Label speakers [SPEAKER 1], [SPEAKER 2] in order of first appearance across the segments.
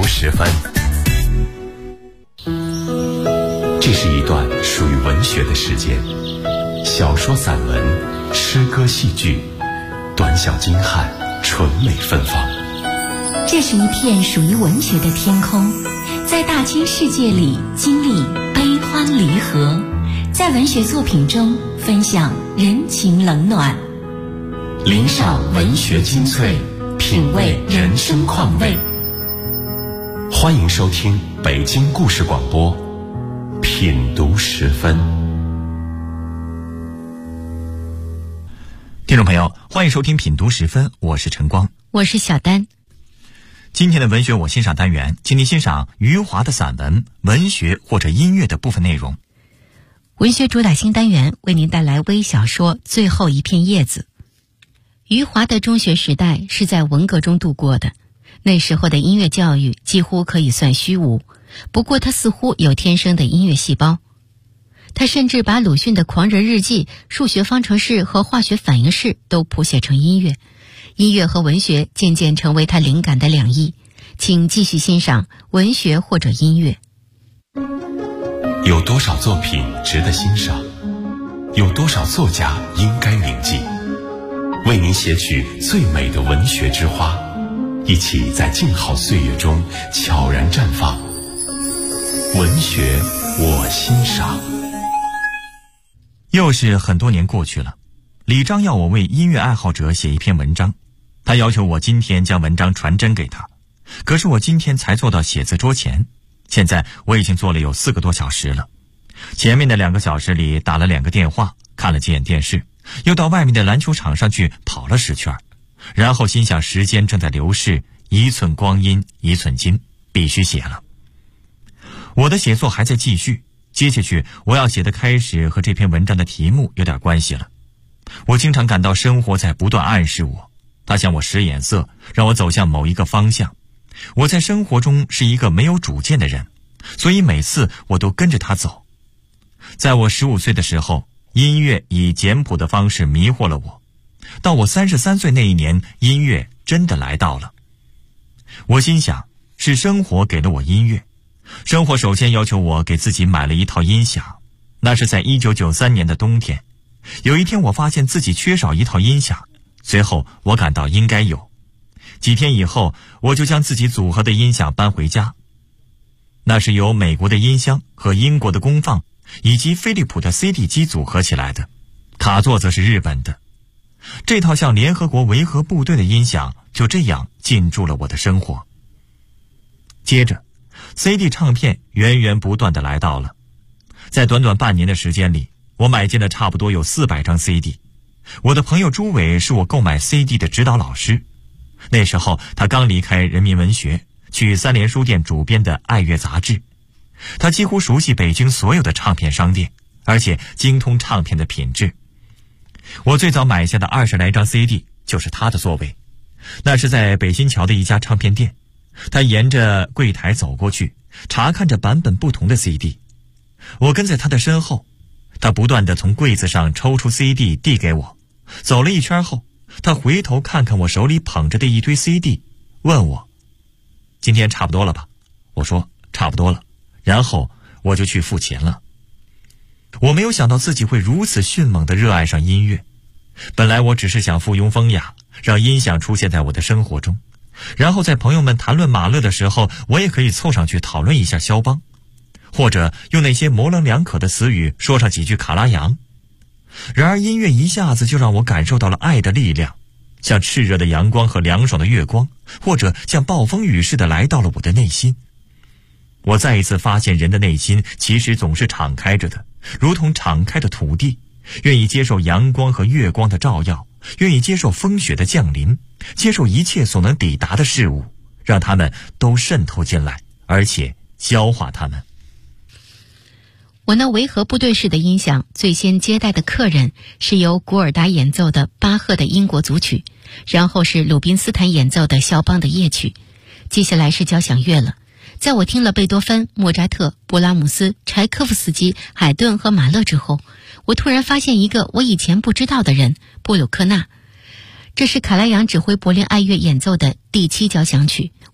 [SPEAKER 1] 时分。这是一段属于文学的时间，小说、散文、诗歌、戏剧，短小精悍，纯美芬芳。
[SPEAKER 2] 这是一片属于文学的天空，在大千世界里经历悲欢离合，在文学作品中分享人情冷暖，
[SPEAKER 1] 聆赏文学精粹，品味人生况味。欢迎收听北京故事广播品读时分。
[SPEAKER 3] 听众朋友，欢迎收听品读时分，我是陈光，
[SPEAKER 2] 我是小丹。
[SPEAKER 3] 今天的文学我欣赏单元，请你欣赏余华的散文、文学或者音乐的部分内容。
[SPEAKER 2] 文学主打新单元为您带来微小说《最后一片叶子》。余华的中学时代是在文革中度过的，那时候的音乐教育几乎可以算虚无，不过他似乎有天生的音乐细胞。他甚至把鲁迅的《狂人日记》、数学方程式和化学反应式都谱写成音乐。音乐和文学渐渐成为他灵感的两翼。请继续欣赏文学或者音乐。
[SPEAKER 1] 有多少作品值得欣赏？有多少作家应该铭记？为您写取最美的文学之花，一起在静好岁月中悄然绽放。文学我欣赏。
[SPEAKER 3] 又是很多年过去了，李章要我为音乐爱好者写一篇文章，他要求我今天将文章传真给他。可是我今天才坐到写字桌前，现在我已经坐了有4个多小时了。前面的2个小时里打了2个电话，看了几眼电视，又到外面的篮球场上去跑了10圈，然后心想时间正在流逝，一寸光阴一寸金，必须写了。我的写作还在继续，接下去我要写的开始和这篇文章的题目有点关系了。我经常感到生活在不断暗示我，它向我使眼色，让我走向某一个方向。我在生活中是一个没有主见的人，所以每次我都跟着他走。在我15岁的时候，音乐以简朴的方式迷惑了我。到我33岁那一年，音乐真的来到了。我心想，是生活给了我音乐。生活首先要求我给自己买了一套音响，那是在1993年的冬天。有一天我发现自己缺少一套音响，随后我感到应该有。几天以后，我就将自己组合的音响搬回家。那是由美国的音箱和英国的功放以及飞利浦的 CD 机组合起来的，卡座则是日本的。这套像联合国维和部队的音响就这样进驻了我的生活。接着 CD 唱片源源不断地来到了。在短短半年的时间里，我买进了差不多有400张 CD。 我的朋友朱伟是我购买 CD 的指导老师。那时候他刚离开人民文学，去三联书店主编的爱乐杂志。他几乎熟悉北京所有的唱片商店，而且精通唱片的品质。我最早买下的20来张 CD 就是他的座位，那是在北新桥的一家唱片店。他沿着柜台走过去，查看着版本不同的 CD。 我跟在他的身后，他不断地从柜子上抽出 CD 递给我。走了一圈后，他回头看看我手里捧着的一堆 CD， 问我今天差不多了吧？我说差不多了，然后我就去付钱了。我没有想到自己会如此迅猛地热爱上音乐。本来我只是想附庸风雅，让音响出现在我的生活中，然后在朋友们谈论马勒的时候，我也可以凑上去讨论一下肖邦，或者用那些模棱两可的词语说上几句卡拉扬。然而音乐一下子就让我感受到了爱的力量，像炽热的阳光和凉爽的月光，或者像暴风雨似的来到了我的内心。我再一次发现人的内心其实总是敞开着的，如同敞开的土地，愿意接受阳光和月光的照耀，愿意接受风雪的降临，接受一切所能抵达的事物，让它们都渗透进来，而且消化它们。
[SPEAKER 2] 我那维和部队式的音响最先接待的客人是由古尔达演奏的巴赫的英国组曲，然后是鲁宾斯坦演奏的肖邦的夜曲，接下来是交响乐了。在我听了贝多芬、莫扎特、勃拉姆斯、柴科夫斯基、海顿和马勒之后，我突然发现一个我以前不知道的人，布鲁克纳。这是卡拉扬指挥柏林爱乐演奏的第7交响曲，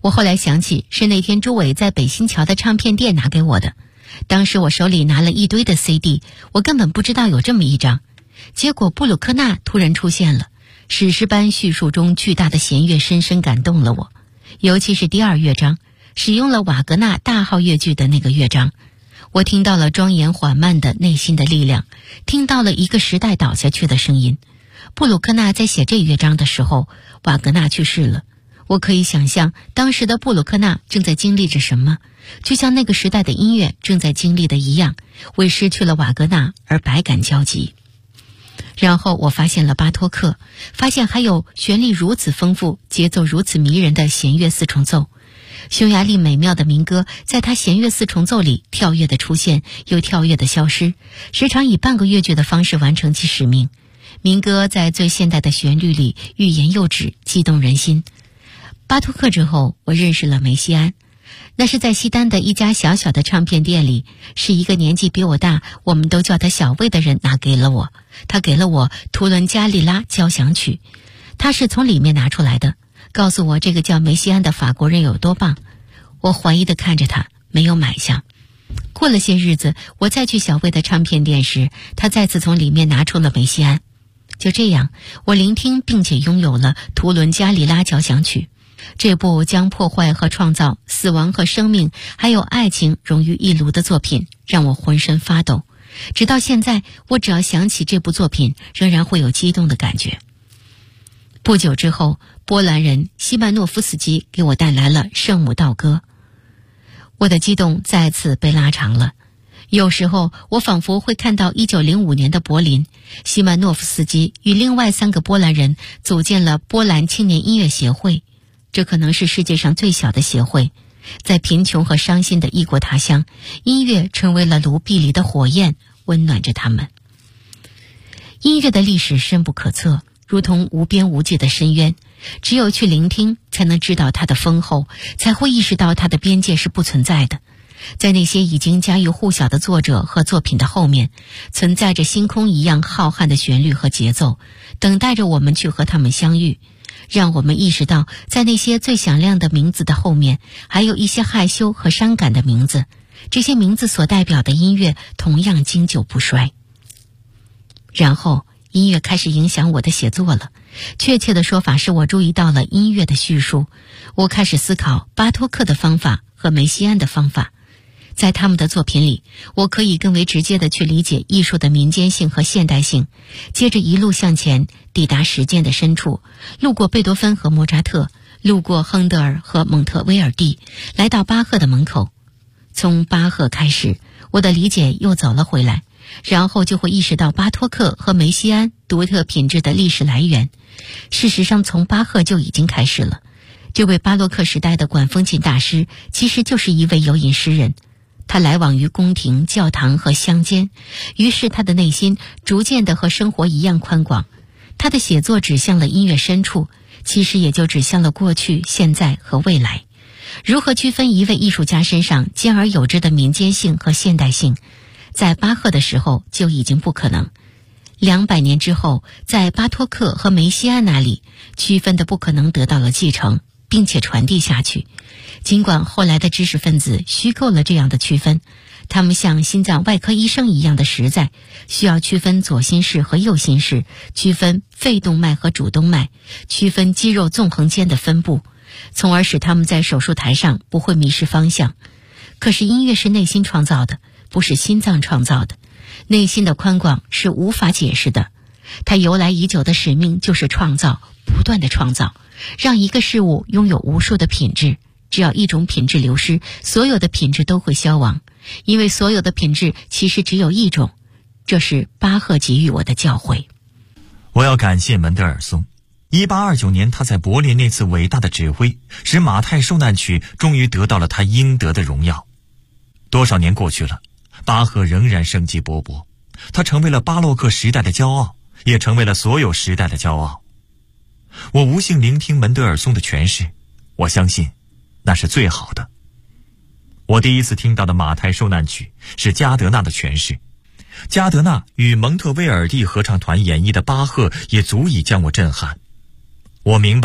[SPEAKER 2] 我后来想起，是那天朱伟在北新桥的唱片店拿给我的。当时我手里拿了一堆的 CD， 我根本不知道有这么一张。结果布鲁克纳突然出现了，史诗般叙述中巨大的弦乐深深感动了我，尤其是第2乐章，使用了瓦格纳大号乐句的那个乐章。我听到了庄严缓慢的内心的力量，听到了一个时代倒下去的声音。布鲁克纳在写这乐章的时候，瓦格纳去世了。我可以想象当时的布鲁克纳正在经历着什么，就像那个时代的音乐正在经历的一样，为失去了瓦格纳而百感交集。然后我发现了巴托克，发现还有旋律如此丰富、节奏如此迷人的弦乐四重奏。匈牙利美妙的民歌在他弦乐四重奏里跳跃的出现，又跳跃的消失，时常以半个乐句的方式完成其使命。民歌在最现代的旋律里欲言又止，激动人心。巴托克之后，我认识了梅西安，那是在西单的一家小小的唱片店里，是一个年纪比我大，我们都叫他小魏的人拿给了我。他给了我《图伦加利拉交响曲》，他是从里面拿出来的，告诉我这个叫梅西安的法国人有多棒。我怀疑地看着他，没有买下。过了些日子，我再去小魏的唱片店时，他再次从里面拿出了梅西安。就这样，我聆听并且拥有了《图伦加利拉交响曲》。这部将破坏和创造、死亡和生命还有爱情融于一炉的作品让我浑身发抖，直到现在，我只要想起这部作品仍然会有激动的感觉。不久之后，波兰人西曼诺夫斯基给我带来了《圣母道歌》，我的激动再次被拉长了。有时候我仿佛会看到1905年的柏林，西曼诺夫斯基与另外3个波兰人组建了波兰青年音乐协会，这可能是世界上最小的协会。在贫穷和伤心的异国他乡，音乐成为了炉壁里的火焰，温暖着他们。音乐的历史深不可测，如同无边无际的深渊，只有去聆听，才能知道它的丰厚，才会意识到它的边界是不存在的。在那些已经家喻户晓的作者和作品的后面，存在着星空一样浩瀚的旋律和节奏，等待着我们去和他们相遇，让我们意识到，在那些最响亮的名字的后面，还有一些害羞和伤感的名字，这些名字所代表的音乐同样经久不衰。然后音乐开始影响我的写作了，确切的说法是我注意到了音乐的叙述，我开始思考巴托克的方法和梅西安的方法。在他们的作品里，我可以更为直接地去理解艺术的民间性和现代性，接着一路向前，抵达实践的深处，路过贝多芬和莫扎特，路过亨德尔和蒙特威尔第，来到巴赫的门口。从巴赫开始，我的理解又走了回来，然后就会意识到巴托克和梅西安独特品质的历史来源。事实上，从巴赫就已经开始了。这位巴洛克时代的管风琴大师其实就是一位游吟诗人，他来往于宫廷、教堂和乡间，于是他的内心逐渐地和生活一样宽广。他的写作指向了音乐深处，其实也就指向了过去、现在和未来。如何区分一位艺术家身上兼而有之的民间性和现代性，在巴赫的时候就已经不可能。200年之后，在巴托克和梅西安那里，区分的不可能得到了继承，并且传递下去。尽管后来的知识分子虚构了这样的区分，他们像心脏外科医生一样的实在，需要区分左心室和右心室，区分肺动脉和主动脉，区分肌肉纵横间的分布，从而使他们在手术台上不会迷失方向。可是音乐是内心创造的，不是心脏创造的。内心的宽广是无法解释的，它由来已久的使命就是创造，不断的创造，让一个事物拥有无数的品质。只要一种品质流失，所有的品质都会消亡，因为所有的品质其实只有一种。这是巴赫给予我的教诲。
[SPEAKER 3] 我要感谢门德尔松。1829年他在柏林那次伟大的指挥，使马太受难曲终于得到了他应得的荣耀。多少年过去了，巴赫仍然生机勃勃，他成为了巴洛克时代的骄傲，也成为了所有时代的骄傲。我无幸聆听门德尔松的诠释，我相信那是最好的。我第一次听到的马太受难曲是加德纳的诠释，加德纳与蒙特威尔第合唱团演绎的巴赫也足以将我震撼。我明白了，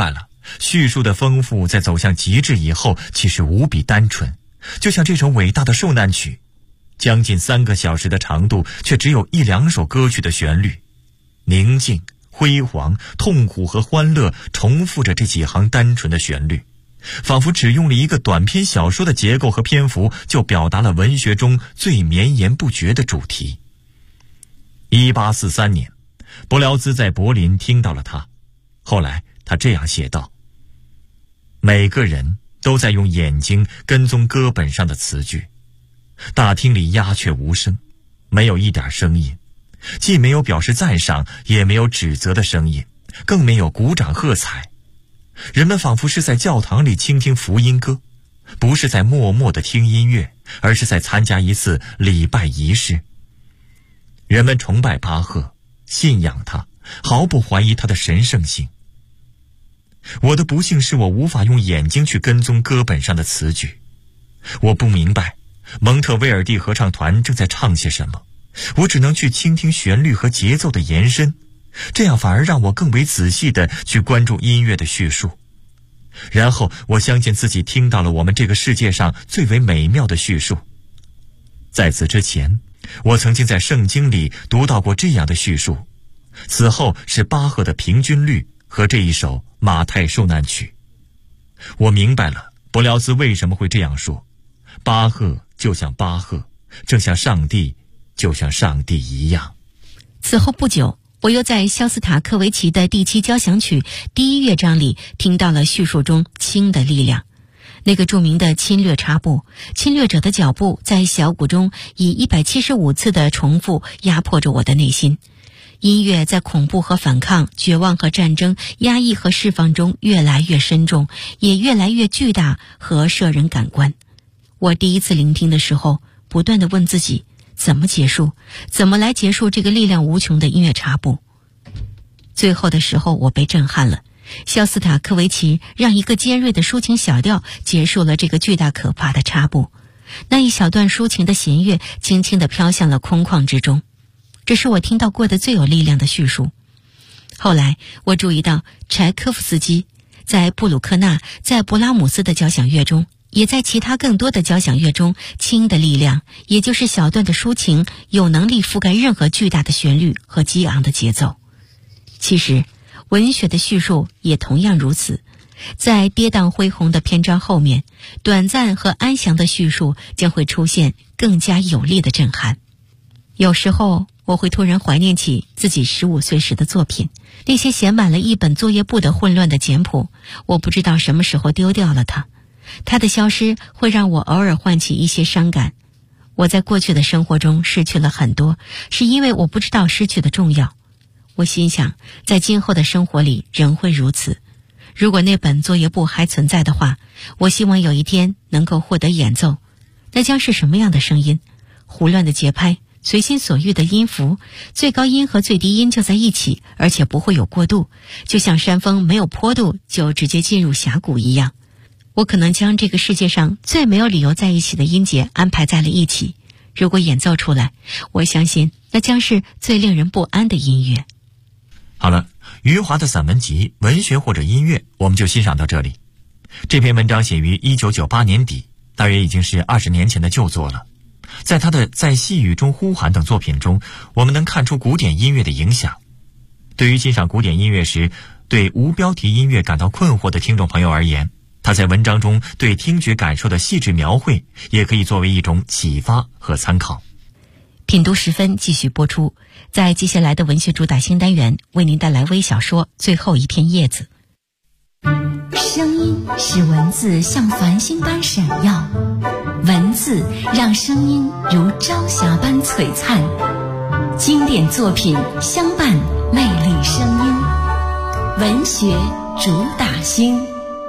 [SPEAKER 3] 叙述的丰富在走向极致以后其实无比单纯，就像这首伟大的受难曲，将近3个小时的长度，却只有1-2首歌曲的旋律，宁静、辉煌、痛苦和欢乐重复着这几行单纯的旋律，仿佛只用了一个短篇小说的结构和篇幅，就表达了文学中最绵延不绝的主题。1843年，柏辽兹在柏林听到了他，后来他这样写道：每个人都在用眼睛跟踪歌本上的词句，大厅里鸦雀无声，没有一点声音，既没有表示赞赏，也没有指责的声音，更没有鼓掌喝彩。人们仿佛是在教堂里倾听福音歌，不是在默默地听音乐，而是在参加一次礼拜仪式。人们崇拜巴赫，信仰他，毫不怀疑他的神圣性。我的不幸是我无法用眼睛去跟踪歌本上的词句，我不明白蒙特威尔第合唱团正在唱些什么，我只能去倾听旋律和节奏的延伸，这样反而让我更为仔细地去关注音乐的叙述。然后我相信自己听到了我们这个世界上最为美妙的叙述。在此之前，我曾经在圣经里读到过这样的叙述，此后是巴赫的平均律和这一首马太受难曲。我明白了柏辽兹为什么会这样说，巴赫就像巴赫，正像上帝就像上帝一样。
[SPEAKER 2] 此后不久，我又在肖斯塔科维奇的第7交响曲第1乐章里听到了叙述中轻的力量。那个著名的侵略插步，侵略者的脚步在小鼓中以175次的重复压迫着我的内心。音乐在恐怖和反抗、绝望和战争、压抑和释放中越来越深重，也越来越巨大和摄人感官。我第一次聆听的时候，不断地问自己，怎么结束？怎么来结束这个力量无穷的音乐插步？最后的时候，我被震撼了。肖斯塔科维奇让一个尖锐的抒情小调结束了这个巨大可怕的插步，那一小段抒情的弦乐轻轻地飘向了空旷之中。这是我听到过的最有力量的叙述。后来我注意到柴科夫斯基在布鲁克纳，在勃拉姆斯的交响乐中，也在其他更多的交响乐中，轻的力量，也就是小段的抒情，有能力覆盖任何巨大的旋律和激昂的节奏。其实文学的叙述也同样如此，在跌宕恢宏的篇章后面，短暂和安详的叙述将会出现更加有力的震撼。有时候我会突然怀念起自己15岁时的作品，那些写满了一本作业簿的混乱的简谱，我不知道什么时候丢掉了它。它的消失会让我偶尔唤起一些伤感。我在过去的生活中失去了很多，是因为我不知道失去的重要。我心想，在今后的生活里仍会如此。如果那本作业簿还存在的话，我希望有一天能够获得演奏。那将是什么样的声音？胡乱的节拍，随心所欲的音符，最高音和最低音就在一起，而且不会有过渡，就像山峰没有坡度就直接进入峡谷一样。我可能将这个世界上最没有理由在一起的音节安排在了一起，如果演奏出来，我相信那将是最令人不安的音乐。
[SPEAKER 3] 好了，余华的散文集《文学或者音乐》我们就欣赏到这里。这篇文章写于1998年底，大约已经是20年前的旧作了。在他的《在细雨中呼喊》等作品中，我们能看出古典音乐的影响。对于欣赏古典音乐时对无标题音乐感到困惑的听众朋友而言，他在文章中对听觉感受的细致描绘，也可以作为一种启发和参考。
[SPEAKER 2] 品读10分继续播出，在接下来的文学主打新单元，为您带来微小说《最后一片叶子》。
[SPEAKER 4] 声音使文字像繁星般闪耀，文字让声音如朝霞般璀璨。经典作品相伴，魅力声音。文学主打新。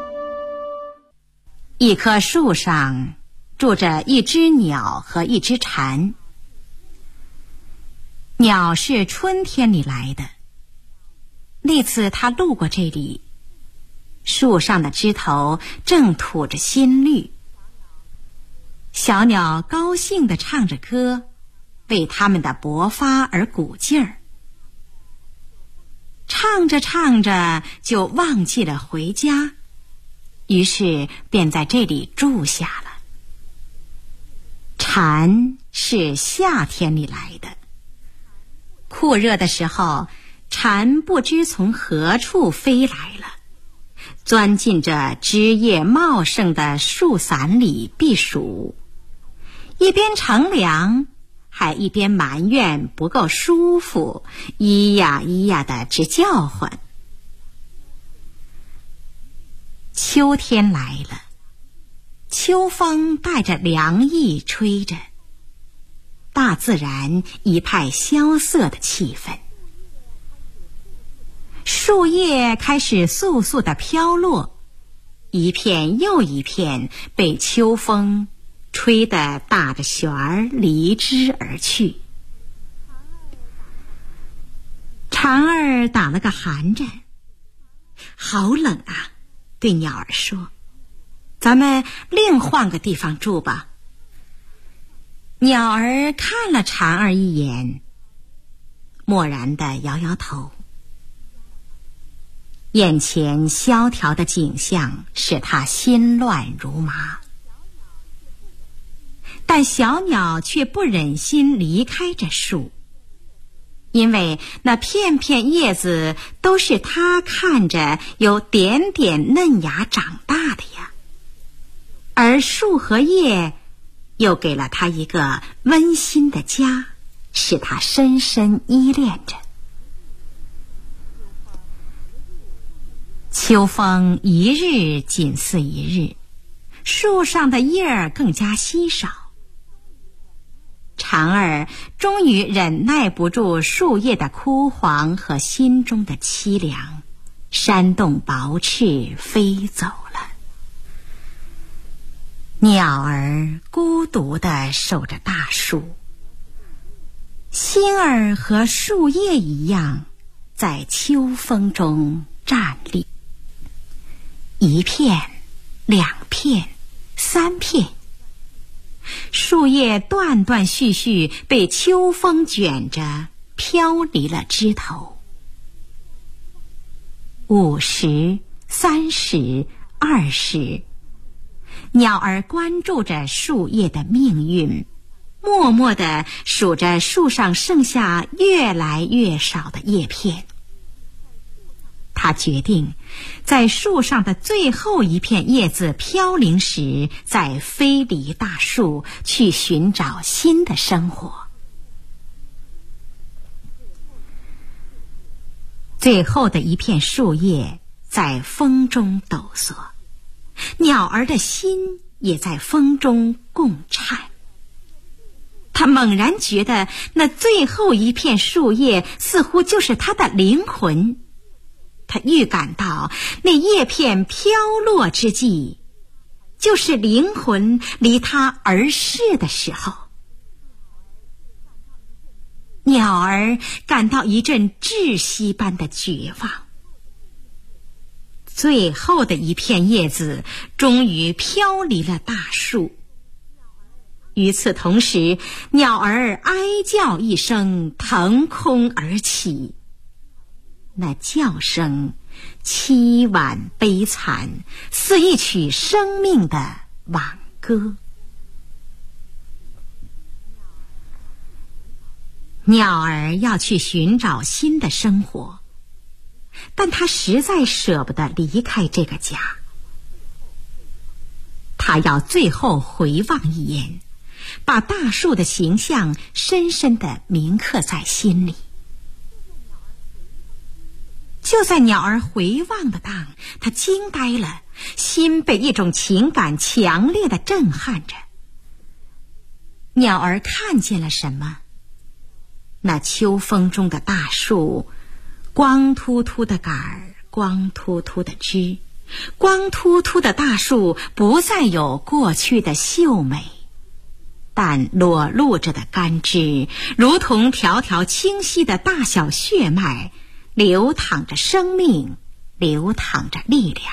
[SPEAKER 5] 一棵树上住着一只鸟和一只蝉。鸟是春天里来的，那次它路过这里，树上的枝头正吐着新绿。小鸟高兴地唱着歌，为它们的勃发而鼓劲儿。 唱着唱着就忘记了回家，于是便在这里住下了。蝉是夏天里来的，酷热的时候，蝉不知从何处飞来了，钻进这枝叶茂盛的树伞里避暑，一边乘凉，还一边埋怨不够舒服，咿呀咿呀的直叫唤。秋天来了，秋风带着凉意吹着，大自然一派萧瑟的气氛。树叶开始簌簌地飘落，一片又一片被秋风吹得打着旋儿离枝而去。蝉儿打了个寒战，好冷啊，对鸟儿说，咱们另换个地方住吧。鸟儿看了蝉儿一眼，漠然地摇摇头。眼前萧条的景象使他心乱如麻，但小鸟却不忍心离开这树，因为那片片叶子都是它看着有点点嫩芽长大的呀，而树和叶又给了它一个温馨的家，使它深深依恋着。秋风一日紧似一日，树上的叶儿更加稀少。蝉儿终于忍耐不住树叶的枯黄和心中的凄凉，扇动薄翅飞走了。鸟儿孤独地守着大树，心儿和树叶一样，在秋风中站立。一片，两片，三片，树叶断断续续被秋风卷着飘离了枝头。50、30、20，鸟儿关注着树叶的命运，默默地数着树上剩下越来越少的叶片。他决定在树上的最后一片叶子飘零时，再飞离大树，去寻找新的生活。最后的一片树叶在风中抖擞，鸟儿的心也在风中共颤。他猛然觉得那最后一片树叶似乎就是他的灵魂，他预感到那叶片飘落之际，就是灵魂离他而逝的时候。鸟儿感到一阵窒息般的绝望。最后的一片叶子终于飘离了大树。与此同时，鸟儿哀叫一声，腾空而起。那叫声凄婉悲惨，似一曲生命的挽歌。鸟儿要去寻找新的生活，但他实在舍不得离开这个家。他要最后回望一眼，把大树的形象深深地铭刻在心里。就在鸟儿回望的当，他惊呆了，心被一种情感强烈地震撼着。鸟儿看见了什么？那秋风中的大树，光秃秃的杆儿，光秃秃的枝，光秃秃的大树不再有过去的秀美，但裸露着的干枝如同条条清晰的大小血脉，流淌着生命，流淌着力量。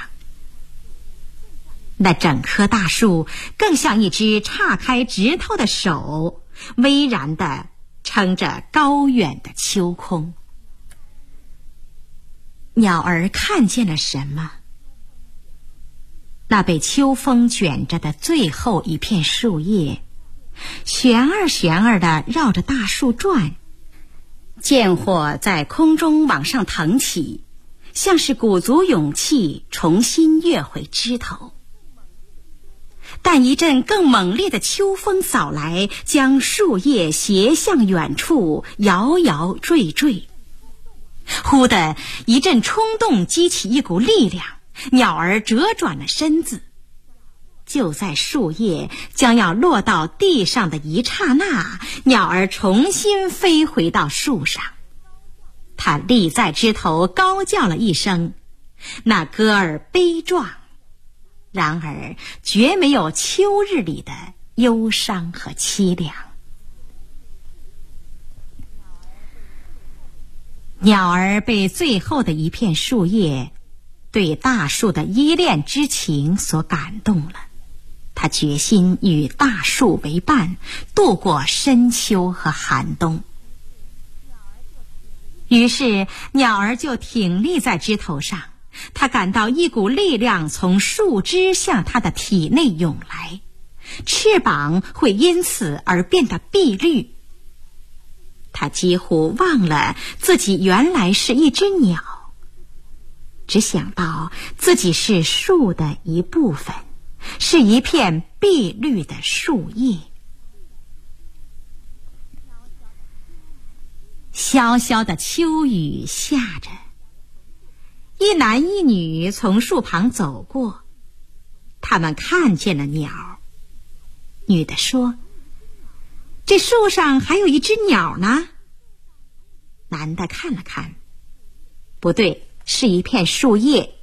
[SPEAKER 5] 那整棵大树更像一只叉开指头的手，巍然地撑着高远的秋空。 鸟儿看见了什么？那被秋风卷着的最后一片树叶，旋儿旋儿地绕着大树转，剑火在空中往上腾起，像是鼓足勇气重新跃回枝头。但一阵更猛烈的秋风扫来，将树叶斜向远处摇摇坠坠。忽的一阵冲动激起一股力量，鸟儿折转了身子。就在树叶将要落到地上的一刹那，鸟儿重新飞回到树上。它立在枝头高叫了一声，那歌儿悲壮，然而绝没有秋日里的忧伤和凄凉。鸟儿被最后的一片树叶对大树的依恋之情所感动了，他决心与大树为伴，度过深秋和寒冬。于是鸟儿就挺立在枝头上，他感到一股力量从树枝向他的体内涌来，翅膀会因此而变得碧绿。他几乎忘了自己原来是一只鸟，只想到自己是树的一部分，是一片碧绿的树叶。潇潇的秋雨下着，一男一女从树旁走过，他们看见了鸟。女的说：“这树上还有一只鸟呢。”男的看了看，不对，是一片树叶。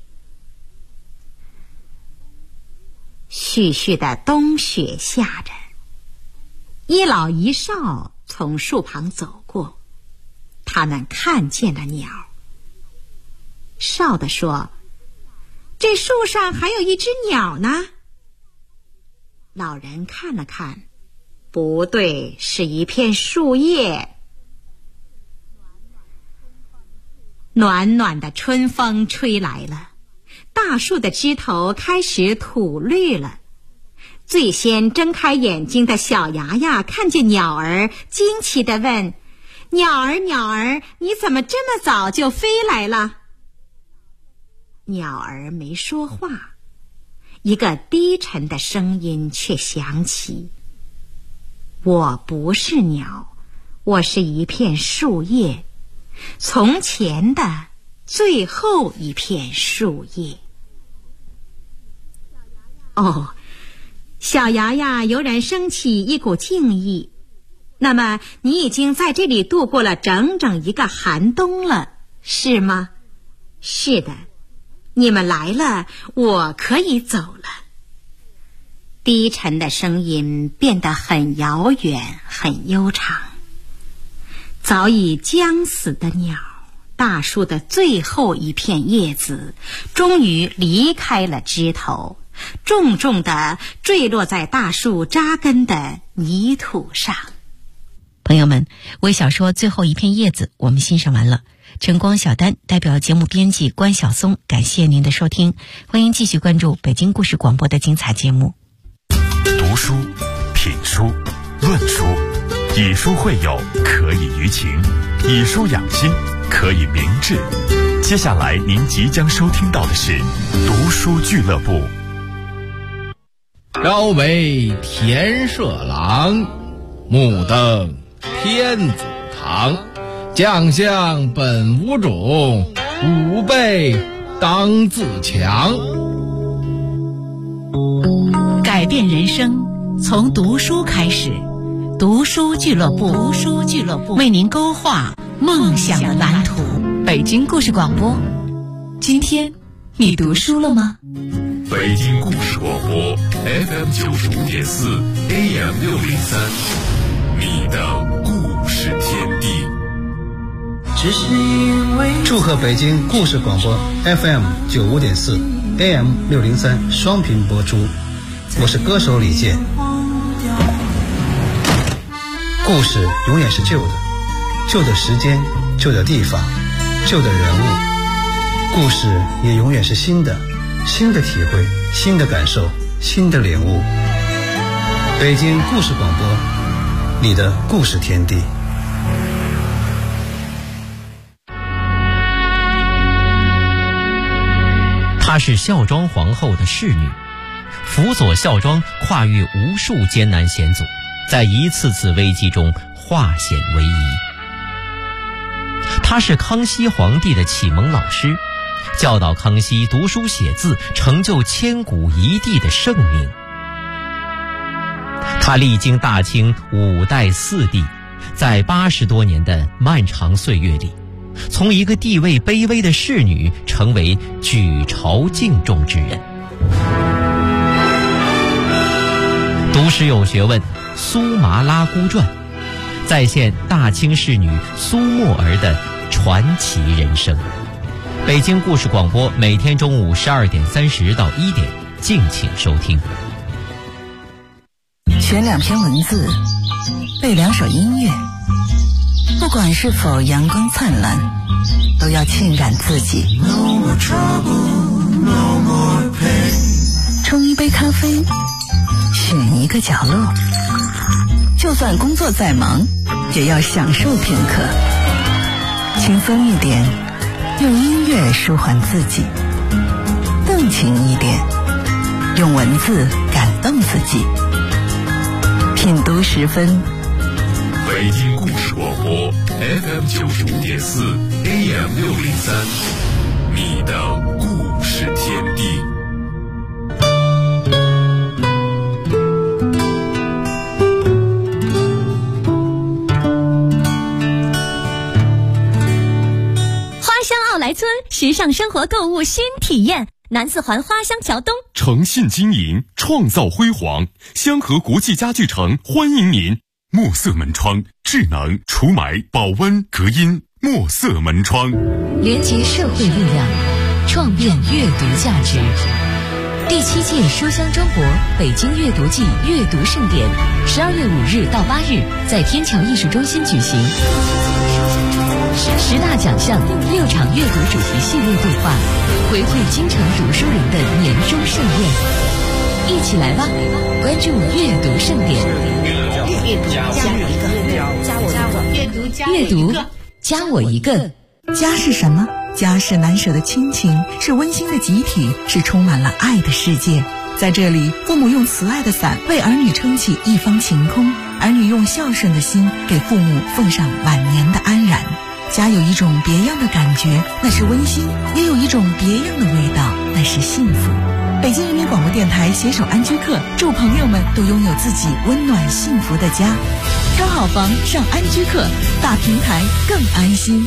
[SPEAKER 5] 絮絮的冬雪下着，一老一少从树旁走过，他们看见了鸟。少的说：“这树上还有一只鸟呢。”老人看了看，不对，是一片树叶。暖暖的春风吹来了，大树的枝头开始吐绿了。最先睁开眼睛的小芽芽看见鸟儿，惊奇地问：“鸟儿，鸟儿，你怎么这么早就飞来了？”鸟儿没说话，一个低沉的声音却响起：“我不是鸟，我是一片树叶，从前的最后一片树叶。”哦，小芽芽油然升起一股敬意。那么你已经在这里度过了整整一个寒冬了，是吗？是的，你们来了，我可以走了。低沉的声音变得很遥远，很悠长。早已将死的鸟，大树的最后一片叶子，终于离开了枝头，重重地坠落在大树扎根的泥土上。
[SPEAKER 2] 朋友们，微小说最后一片叶子我们欣赏完了。晨光小丹代表节目编辑关晓松，感谢您的收听，欢迎继续关注北京故事广播的精彩节目。
[SPEAKER 1] 读书、品书、论书，以书会友，可以娱情；以书养心，可以明志。接下来您即将收听到的是读书俱乐部。
[SPEAKER 6] 朝为田舍郎，目登天子堂。将相本无种，吾辈当自强。
[SPEAKER 7] 改变人生从读书开始，读书俱乐部，读书俱乐部为您勾画梦想的蓝图。北京故事广播，今天你读书了吗？
[SPEAKER 1] 北京故事广播 FM95.4 AM603，你的故事天地。
[SPEAKER 8] 祝贺北京故事广播 FM95.4 AM603 双频播出，我是歌手李健。故事永远是旧的，旧的时间，旧的地方，旧的人物， 故事也永远是新的，新的体会，新的感受，新的领悟。北京故事广播，你的故事天地。
[SPEAKER 9] 她是孝庄皇后的侍女，辅佐孝庄跨越无数艰难险阻，在一次次危机中化险为夷。她是康熙皇帝的启蒙老师，教导康熙读书写字，成就千古一帝的盛名。她历经大清5代4帝，在80多年的漫长岁月里，从一个地位卑微的侍女成为举朝敬重之人。读史有学问，苏麻拉姑传再现大清侍女苏沫儿的传奇人生。北京故事广播每天中午12点30到1点，敬请收听。
[SPEAKER 10] 选2篇文字，背2首音乐，不管是否阳光灿烂，都要浸染自己。冲一杯咖啡，选一个角落，就算工作再忙，也要享受片刻。轻松一点，用音乐舒缓自己；动情一点，用文字感动自己。品读10分，
[SPEAKER 1] 北京故事广播 FM 95.4 AM 603，你的故事天地。
[SPEAKER 11] 花乡奥莱村时尚生活购物新体验，南四环花乡桥东，
[SPEAKER 1] 诚信经营，创造辉煌。香河国际家具城欢迎您。墨色门窗，智能除霾、保温、隔音。墨色门窗，
[SPEAKER 2] 连结社会力量，创变阅读价值。第7届书香中国北京阅读季阅读盛典，12月5日到8日在天桥艺术中心举行。10大奖项，6场阅读主题系列对话，回馈京城读书人的年终盛宴。一起来吧，关注阅读盛典。阅读加我一个。
[SPEAKER 10] 家是什么？家是难舍的亲情，是温馨的集体，是充满了爱的世界。在这里，父母用慈爱的伞为儿女撑起一方晴空，儿女用孝顺的心给父母奉上晚年的安然。家有一种别样的感觉，那是温馨；也有一种别样的味道，那是幸福。北京人民广播电台携手安居客，祝朋友们都拥有自己温暖幸福的家。挑好房上安居客，大平台更安心。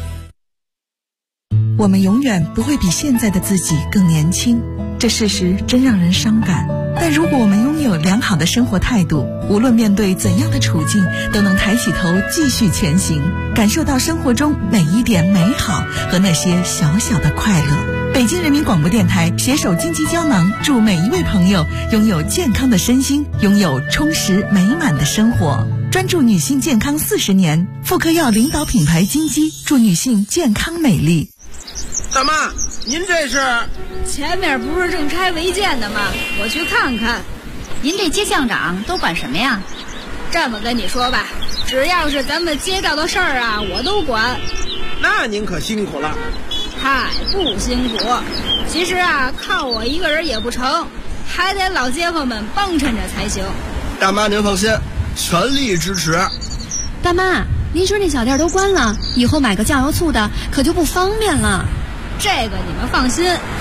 [SPEAKER 10] 我们永远不会比现在的自己更年轻，这事实真让人伤感。但如果我们拥有良好的生活态度，无论面对怎样的处境，都能抬起头继续前行，感受到生活中每一点美好和那些小小的快乐。北京人民广播电台携手金鸡胶囊，祝每一位朋友拥有健康的身心，拥有充实美满的生活。专注女性健康40年，妇科药领导品牌金鸡，祝女性健康美丽。
[SPEAKER 12] 大妈，您这是？
[SPEAKER 13] 前面不是正拆违建的吗？我去看看。
[SPEAKER 14] 您这街巷长都管什么呀？
[SPEAKER 13] 这么跟你说吧，只要是咱们街道的事儿啊，我都管。
[SPEAKER 12] 那您可辛苦了。
[SPEAKER 13] 嗨，不辛苦。其实啊，靠我一个人也不成，还得老街坊们帮衬着才行。
[SPEAKER 12] 大妈您放心，全力支持。
[SPEAKER 14] 大妈，您说那小店都关了，以后买个酱油醋的可就不方便了。
[SPEAKER 13] 这个你们放心，